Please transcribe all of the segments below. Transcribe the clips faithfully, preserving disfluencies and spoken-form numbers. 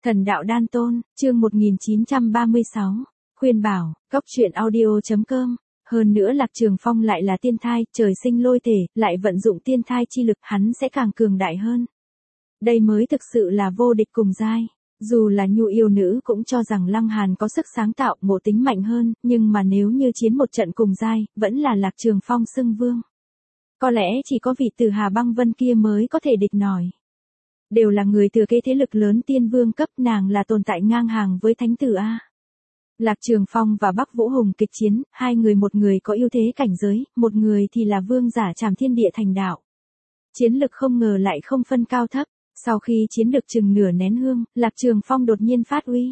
Thần đạo đan tôn, chương một nghìn chín trăm ba mươi sáu. Khuyên bảo, cóc truyện audio chấm com. Hơn nữa Lạc Trường Phong lại là tiên thai, trời sinh lôi thể, lại vận dụng tiên thai chi lực, hắn sẽ càng cường đại hơn. Đây mới thực sự là vô địch cùng giai. Dù là nhu yêu nữ cũng cho rằng Lăng Hàn có sức sáng tạo, ngộ tính mạnh hơn, nhưng mà nếu như chiến một trận cùng giai, vẫn là Lạc Trường Phong xưng vương. Có lẽ chỉ có vị Từ Hà Băng Vân kia mới có thể địch nổi. Đều là người thừa kế thế lực lớn tiên vương cấp, nàng là tồn tại ngang hàng với thánh tử A. Lạc Trường Phong và Bắc Vũ Hùng kịch chiến, hai người một người có ưu thế cảnh giới, một người thì là vương giả trảm thiên địa thành đạo. Chiến lực không ngờ lại không phân cao thấp, sau khi chiến được chừng nửa nén hương, Lạc Trường Phong đột nhiên phát uy.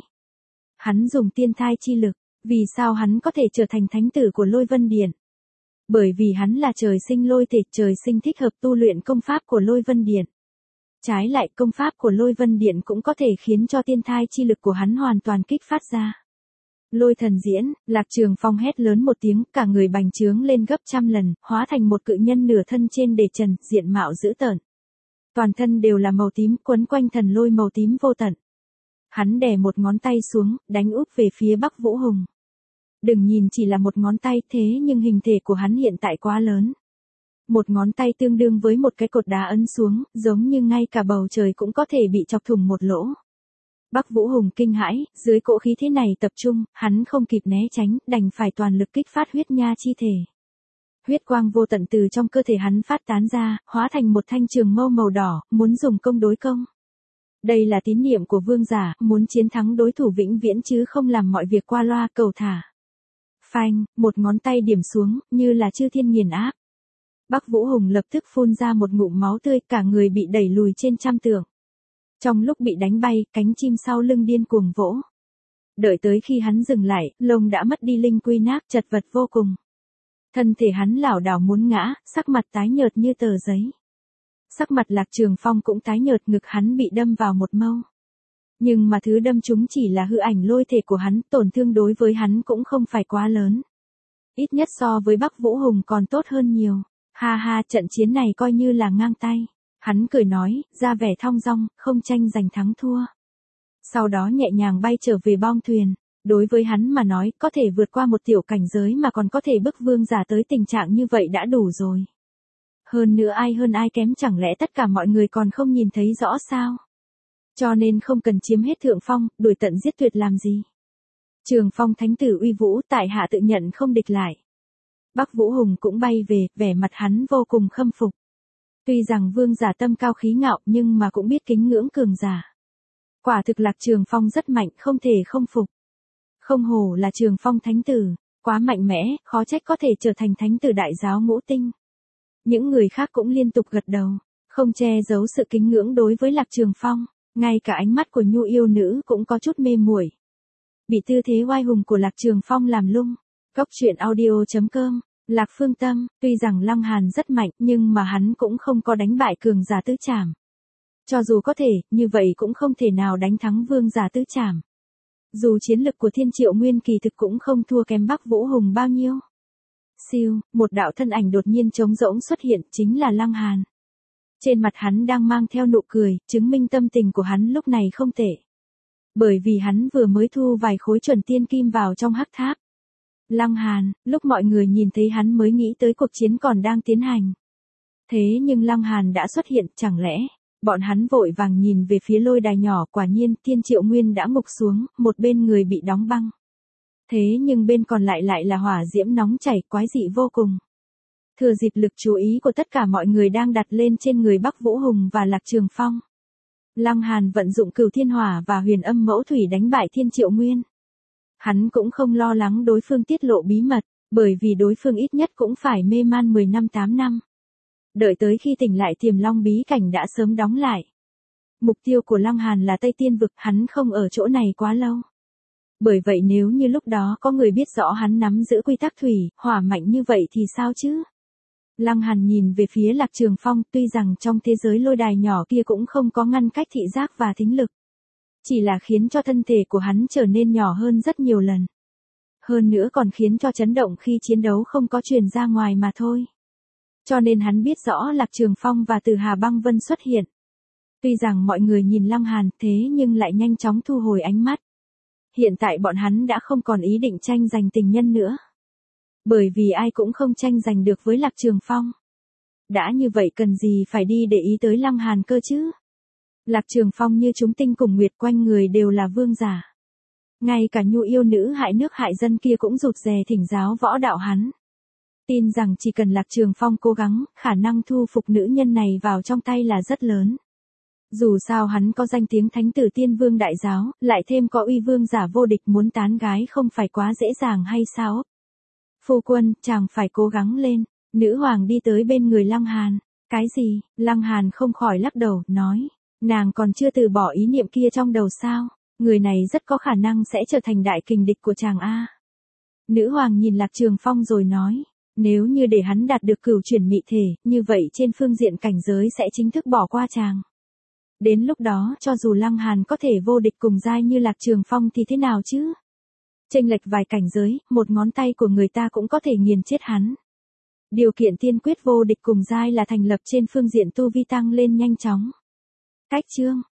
Hắn dùng tiên thai chi lực, vì sao hắn có thể trở thành thánh tử của Lôi Vân Điện? Bởi vì hắn là trời sinh lôi thể, trời sinh thích hợp tu luyện công pháp của Lôi Vân Điện. Trái lại công pháp của Lôi Vân Điện cũng có thể khiến cho tiên thai chi lực của hắn hoàn toàn kích phát ra. Lôi thần diễn, Lạc Trường Phong hét lớn một tiếng, cả người bành trướng lên gấp trăm lần, hóa thành một cự nhân nửa thân trên đề trần, diện mạo dữ tợn. Toàn thân đều là màu tím, quấn quanh thần lôi màu tím vô tận. Hắn đè một ngón tay xuống, đánh úp về phía Bắc Vũ Hùng. Đừng nhìn chỉ là một ngón tay, thế nhưng hình thể của hắn hiện tại quá lớn. Một ngón tay tương đương với một cái cột đá ấn xuống, giống như ngay cả bầu trời cũng có thể bị chọc thủng một lỗ. Bắc Vũ Hùng kinh hãi, dưới cỗ khí thế này tập trung, hắn không kịp né tránh, đành phải toàn lực kích phát huyết nha chi thể. Huyết quang vô tận từ trong cơ thể hắn phát tán ra, hóa thành một thanh trường mâu màu đỏ, muốn dùng công đối công. Đây là tín niệm của vương giả, muốn chiến thắng đối thủ vĩnh viễn chứ không làm mọi việc qua loa cầu thả. Phanh, một ngón tay điểm xuống, như là chư thiên nghiền áp. Bắc Vũ Hùng lập tức phun ra một ngụm máu tươi, cả người bị đẩy lùi trên trăm trượng. Trong lúc bị đánh bay, cánh chim sau lưng điên cuồng vỗ. Đợi tới khi hắn dừng lại, lông đã mất đi linh quy nát, chật vật vô cùng. Thân thể hắn lảo đảo muốn ngã, sắc mặt tái nhợt như tờ giấy. Sắc mặt Lạc Trường Phong cũng tái nhợt, ngực hắn bị đâm vào một mâu. Nhưng mà thứ đâm chúng chỉ là hư ảnh lôi thể của hắn, tổn thương đối với hắn cũng không phải quá lớn. Ít nhất so với Bắc Vũ Hùng còn tốt hơn nhiều. Ha ha, trận chiến này coi như là ngang tay. Hắn cười nói, ra vẻ thong dong, không tranh giành thắng thua. Sau đó nhẹ nhàng bay trở về bong thuyền. Đối với hắn mà nói, có thể vượt qua một tiểu cảnh giới mà còn có thể bức vương giả tới tình trạng như vậy đã đủ rồi. Hơn nữa ai hơn ai kém, chẳng lẽ tất cả mọi người còn không nhìn thấy rõ sao? Cho nên không cần chiếm hết thượng phong, đuổi tận giết tuyệt làm gì. Trường Phong thánh tử uy vũ, tại hạ tự nhận không địch lại. Bắc Vũ Hùng cũng bay về, vẻ mặt hắn vô cùng khâm phục. Tuy rằng vương giả tâm cao khí ngạo nhưng mà cũng biết kính ngưỡng cường giả. Quả thực Lạc Trường Phong rất mạnh, không thể không phục. Không hổ là Trường Phong thánh tử, quá mạnh mẽ, khó trách có thể trở thành thánh tử đại giáo ngũ tinh. Những người khác cũng liên tục gật đầu, không che giấu sự kính ngưỡng đối với Lạc Trường Phong, ngay cả ánh mắt của nhu yêu nữ cũng có chút mê muội. Bị tư thế oai hùng của Lạc Trường Phong làm lung. Cóc truyện audio chấm com. Lạc Phương Tâm, tuy rằng Lăng Hàn rất mạnh nhưng mà hắn cũng không có đánh bại cường giả tứ trảm. Cho dù có thể, như vậy cũng không thể nào đánh thắng vương giả tứ trảm. Dù chiến lực của Thiên Triệu Nguyên kỳ thực cũng không thua kém Bắc Vũ Hùng bao nhiêu. Siêu, một đạo thân ảnh đột nhiên trống rỗng xuất hiện, chính là Lăng Hàn. Trên mặt hắn đang mang theo nụ cười, chứng minh tâm tình của hắn lúc này không tệ. Bởi vì hắn vừa mới thu vài khối chuẩn tiên kim vào trong hắc tháp. Lăng Hàn, lúc mọi người nhìn thấy hắn mới nghĩ tới cuộc chiến còn đang tiến hành. Thế nhưng Lăng Hàn đã xuất hiện, chẳng lẽ, bọn hắn vội vàng nhìn về phía lôi đài nhỏ, quả nhiên Thiên Triệu Nguyên đã ngục xuống, một bên người bị đóng băng. Thế nhưng bên còn lại lại là hỏa diễm nóng chảy, quái dị vô cùng. Thừa dịp lực chú ý của tất cả mọi người đang đặt lên trên người Bắc Vũ Hùng và Lạc Trường Phong. Lăng Hàn vận dụng Cửu Thiên Hỏa và Huyền Âm Mẫu Thủy đánh bại Thiên Triệu Nguyên. Hắn cũng không lo lắng đối phương tiết lộ bí mật, bởi vì đối phương ít nhất cũng phải mê man mười năm tám năm. Đợi tới khi tỉnh lại Tiềm Long bí cảnh đã sớm đóng lại. Mục tiêu của Lăng Hàn là Tây Tiên Vực, hắn không ở chỗ này quá lâu. Bởi vậy nếu như lúc đó có người biết rõ hắn nắm giữ quy tắc thủy, hỏa mạnh như vậy thì sao chứ? Lăng Hàn nhìn về phía Lạc Trường Phong, tuy rằng trong thế giới lôi đài nhỏ kia cũng không có ngăn cách thị giác và thính lực. Chỉ là khiến cho thân thể của hắn trở nên nhỏ hơn rất nhiều lần. Hơn nữa còn khiến cho chấn động khi chiến đấu không có truyền ra ngoài mà thôi. Cho nên hắn biết rõ Lạc Trường Phong và Từ Hà Băng Vân xuất hiện. Tuy rằng mọi người nhìn Lăng Hàn thế nhưng lại nhanh chóng thu hồi ánh mắt. Hiện tại bọn hắn đã không còn ý định tranh giành tình nhân nữa. Bởi vì ai cũng không tranh giành được với Lạc Trường Phong. Đã như vậy cần gì phải đi để ý tới Lăng Hàn cơ chứ? Lạc Trường Phong như chúng tinh cùng nguyệt, quanh người đều là vương giả. Ngay cả nhu yêu nữ hại nước hại dân kia cũng rụt rè thỉnh giáo võ đạo hắn. Tin rằng chỉ cần Lạc Trường Phong cố gắng, khả năng thu phục nữ nhân này vào trong tay là rất lớn. Dù sao hắn có danh tiếng thánh tử tiên vương đại giáo, lại thêm có uy vương giả vô địch, muốn tán gái không phải quá dễ dàng hay sao? Phu quân, chàng phải cố gắng lên. Nữ hoàng đi tới bên người Lăng Hàn. Cái gì? Lăng Hàn không khỏi lắc đầu, nói. Nàng còn chưa từ bỏ ý niệm kia trong đầu sao? Người này rất có khả năng sẽ trở thành đại kình địch của chàng a. Nữ hoàng nhìn Lạc Trường Phong rồi nói. Nếu như để hắn đạt được cửu chuyển mị thể, như vậy trên phương diện cảnh giới sẽ chính thức bỏ qua chàng. Đến lúc đó, cho dù Lăng Hàn có thể vô địch cùng giai như Lạc Trường Phong thì thế nào chứ? Chênh lệch vài cảnh giới, một ngón tay của người ta cũng có thể nghiền chết hắn. Điều kiện tiên quyết vô địch cùng giai là thành lập trên phương diện tu vi tăng lên nhanh chóng. Cách chương